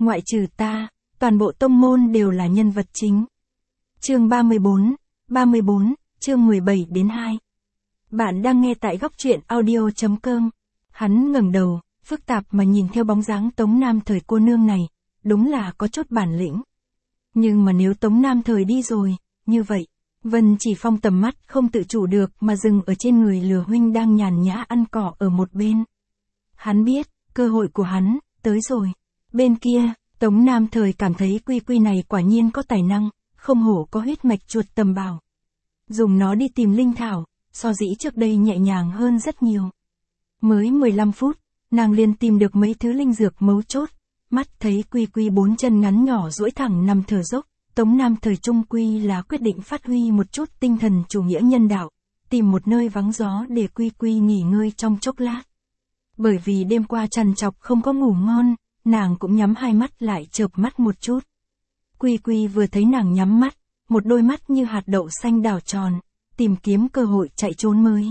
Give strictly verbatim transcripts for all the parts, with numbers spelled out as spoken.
ngoại trừ ta, toàn bộ tông môn đều là nhân vật chính. Chương ba mươi bốn, ba mươi bốn, chương mười bảy đến hai. Bạn đang nghe tại góc truyện audio chấm com. Hắn ngẩng đầu, phức tạp mà nhìn theo bóng dáng Tống Nam Thời cô nương này, đúng là có chút bản lĩnh. Nhưng mà nếu Tống Nam Thời đi rồi, như vậy, Vân Chỉ Phong tầm mắt không tự chủ được mà dừng ở trên người Lừa huynh đang nhàn nhã ăn cỏ ở một bên. Hắn biết, cơ hội của hắn, tới rồi. Bên kia, Tống Nam Thời cảm thấy Quy Quy này quả nhiên có tài năng, không hổ có huyết mạch chuột tầm bảo. Dùng nó đi tìm linh thảo, so dĩ trước đây nhẹ nhàng hơn rất nhiều. Mới mười lăm phút, nàng liền tìm được mấy thứ linh dược mấu chốt, mắt thấy Quy Quy bốn chân ngắn nhỏ duỗi thẳng nằm thở dốc, Tống Nam Thời trung quy là quyết định phát huy một chút tinh thần chủ nghĩa nhân đạo, tìm một nơi vắng gió để Quy Quy nghỉ ngơi trong chốc lát. Bởi vì đêm qua trằn trọc không có ngủ ngon, nàng cũng nhắm hai mắt lại chợp mắt một chút. Quy Quy vừa thấy nàng nhắm mắt, một đôi mắt như hạt đậu xanh đảo tròn, tìm kiếm cơ hội chạy trốn mới.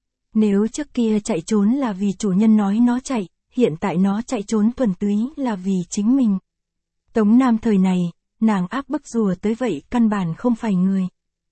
Nếu trước kia chạy trốn là vì chủ nhân nói nó chạy, hiện tại nó chạy trốn thuần túy là vì chính mình. Tống Nam Thời này, nàng áp bức rùa tới vậy căn bản không phải người.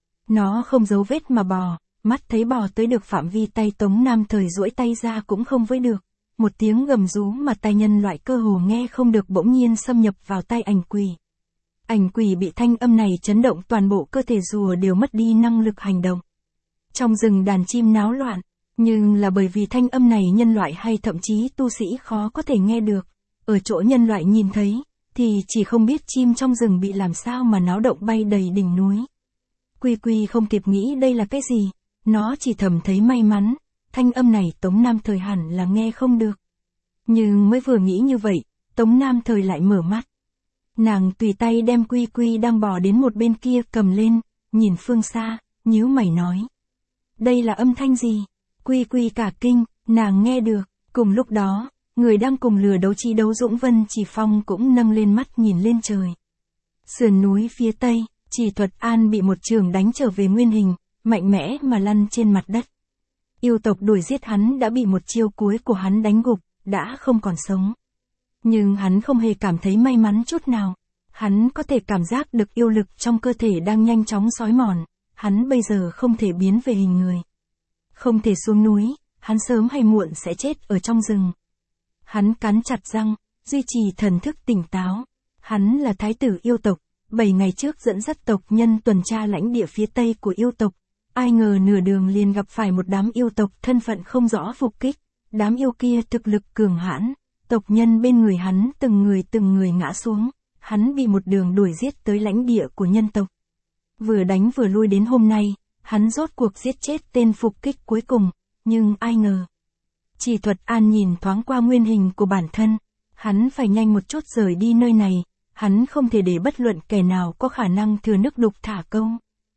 Nó không giấu vết mà bò, mắt thấy bò tới được phạm vi tay Tống Nam Thời duỗi tay ra cũng không với được. Một tiếng gầm rú mà tai nhân loại cơ hồ nghe không được bỗng nhiên xâm nhập vào tai ảnh quỷ. Ảnh quỷ bị thanh âm này chấn động, toàn bộ cơ thể rùa đều mất đi năng lực hành động. Trong rừng đàn chim náo loạn, nhưng là bởi vì thanh âm này nhân loại hay thậm chí tu sĩ khó có thể nghe được. Ở chỗ nhân loại nhìn thấy, thì chỉ không biết chim trong rừng bị làm sao mà náo động bay đầy đỉnh núi. Quy Quy không kịp nghĩ đây là cái gì, nó chỉ thầm thấy may mắn, thanh âm này Tống Nam Thời hẳn là nghe không được. Nhưng mới vừa nghĩ như vậy, Tống Nam Thời lại mở mắt. Nàng tùy tay đem Quy Quy đang bò đến một bên kia cầm lên, nhìn phương xa, nhíu mày nói. Đây là âm thanh gì? Quy Quy cả kinh, nàng nghe được. Cùng lúc đó, người đang cùng lừa đấu chi đấu dũng Vân Chỉ Phong cũng nâng lên mắt nhìn lên trời. Sườn núi phía tây, Chỉ Thuật An bị một trường đánh trở về nguyên hình, mạnh mẽ mà lăn trên mặt đất. Yêu tộc đuổi giết hắn đã bị một chiêu cuối của hắn đánh gục, đã không còn sống. Nhưng hắn không hề cảm thấy may mắn chút nào. Hắn có thể cảm giác được yêu lực trong cơ thể đang nhanh chóng xói mòn. Hắn bây giờ không thể biến về hình người. Không thể xuống núi, hắn sớm hay muộn sẽ chết ở trong rừng. Hắn cắn chặt răng, duy trì thần thức tỉnh táo. Hắn là thái tử yêu tộc, bảy ngày trước dẫn dắt tộc nhân tuần tra lãnh địa phía tây của yêu tộc. Ai ngờ nửa đường liền gặp phải một đám yêu tộc thân phận không rõ phục kích. Đám yêu kia thực lực cường hãn, tộc nhân bên người hắn từng người từng người ngã xuống. Hắn bị một đường đuổi giết tới lãnh địa của nhân tộc. Vừa đánh vừa lui đến hôm nay, hắn rốt cuộc giết chết tên phục kích cuối cùng, nhưng ai ngờ. Chỉ Thuật An nhìn thoáng qua nguyên hình của bản thân, hắn phải nhanh một chút rời đi nơi này, hắn không thể để bất luận kẻ nào có khả năng thừa nước đục thả câu.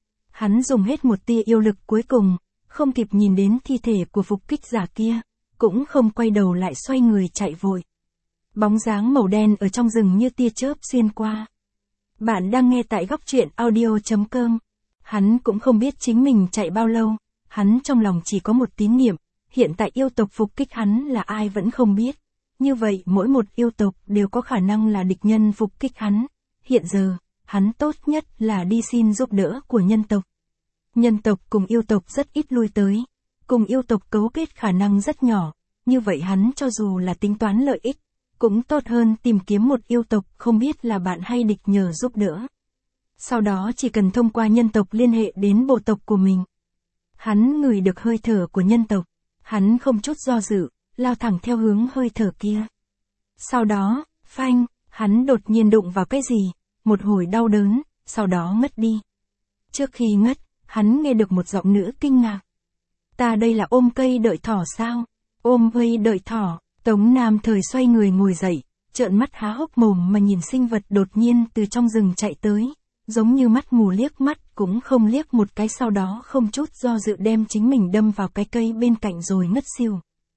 Hắn dùng hết một tia yêu lực cuối cùng, không kịp nhìn đến thi thể của phục kích giả kia, cũng không quay đầu lại xoay người chạy vội. Bóng dáng màu đen ở trong rừng như tia chớp xuyên qua. Bạn đang nghe tại góc truyện audio chấm com. Hắn cũng không biết chính mình chạy bao lâu, hắn trong lòng chỉ có một tín niệm, hiện tại yêu tộc phục kích hắn là ai vẫn không biết. Như vậy mỗi một yêu tộc đều có khả năng là địch nhân phục kích hắn. Hiện giờ, hắn tốt nhất là đi xin giúp đỡ của nhân tộc. Nhân tộc cùng yêu tộc rất ít lui tới, cùng yêu tộc cấu kết khả năng rất nhỏ, như vậy hắn cho dù là tính toán lợi ích, cũng tốt hơn tìm kiếm một yêu tộc không biết là bạn hay địch nhờ giúp đỡ. Sau đó chỉ cần thông qua nhân tộc liên hệ đến bộ tộc của mình. Hắn ngửi được hơi thở của nhân tộc, hắn không chút do dự, lao thẳng theo hướng hơi thở kia. Sau đó, phanh, hắn đột nhiên đụng vào cái gì, một hồi đau đớn, sau đó ngất đi. Trước khi ngất, hắn nghe được một giọng nữ kinh ngạc. Ta đây là ôm cây đợi thỏ sao? Ôm cây đợi thỏ. Tống Nam Thời xoay người ngồi dậy, trợn mắt há hốc mồm mà nhìn sinh vật đột nhiên từ trong rừng chạy tới, giống như mắt mù liếc mắt cũng không liếc một cái, sau đó không chút do dự đem chính mình đâm vào cái cây bên cạnh rồi ngất xỉu.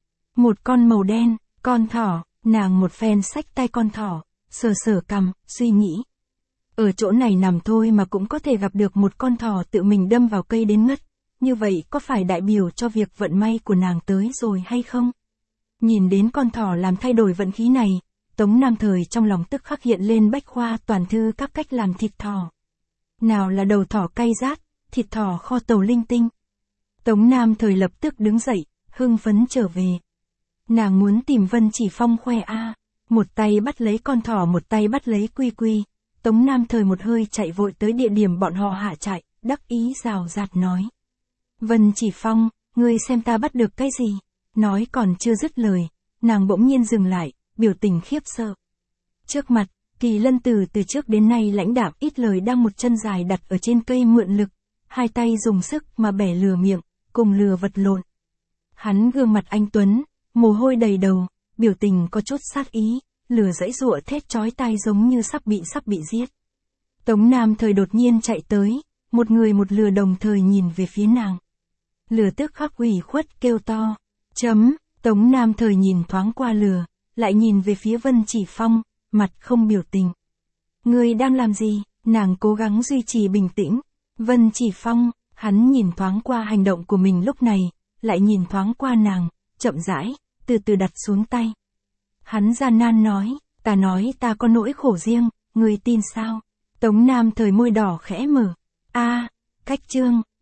Một con màu đen, con thỏ, nàng một phen xách tay con thỏ, sờ sờ cằm, suy nghĩ. Ở chỗ này nằm thôi mà cũng có thể gặp được một con thỏ tự mình đâm vào cây đến ngất, như vậy có phải đại biểu cho việc vận may của nàng tới rồi hay không? Nhìn đến con thỏ làm thay đổi vận khí này, Tống Nam Thời trong lòng tức khắc hiện lên bách khoa toàn thư các cách làm thịt thỏ. Nào là đầu thỏ cay rát, thịt thỏ kho tàu linh tinh. Tống Nam Thời lập tức đứng dậy, hưng phấn trở về. Nàng muốn tìm Vân Chỉ Phong khoe a, một tay bắt lấy con thỏ một tay bắt lấy Quy Quy. Tống Nam Thời một hơi chạy vội tới địa điểm bọn họ hạ trại, đắc ý rào rạt nói. Vân Chỉ Phong, ngươi xem ta bắt được cái gì? Nói còn chưa dứt lời, nàng bỗng nhiên dừng lại, biểu tình khiếp sợ. Trước mặt, Kỳ Lân Tử từ trước đến nay lãnh đạm ít lời đang một chân dài đặt ở trên cây mượn lực, hai tay dùng sức mà bẻ lừa miệng, cùng lừa vật lộn. Hắn gương mặt anh tuấn, mồ hôi đầy đầu, biểu tình có chút sát ý, lừa dãy giụa thét chói tai giống như sắp bị sắp bị giết. Tống Nam Thời đột nhiên chạy tới, một người một lừa đồng thời nhìn về phía nàng. Lừa tức khắc ủy khuất kêu to, chấm, Tống Nam Thời nhìn thoáng qua lừa, lại nhìn về phía Vân Chỉ Phong, mặt không biểu tình. Ngươi đang làm gì? Nàng cố gắng duy trì bình tĩnh. Vân Chỉ Phong, hắn nhìn thoáng qua hành động của mình lúc này, lại nhìn thoáng qua nàng, chậm rãi, từ từ đặt xuống tay. Hắn gian nan nói, ta nói ta có nỗi khổ riêng, ngươi tin sao? Tống Nam Thời môi đỏ khẽ mở. A, cách chương.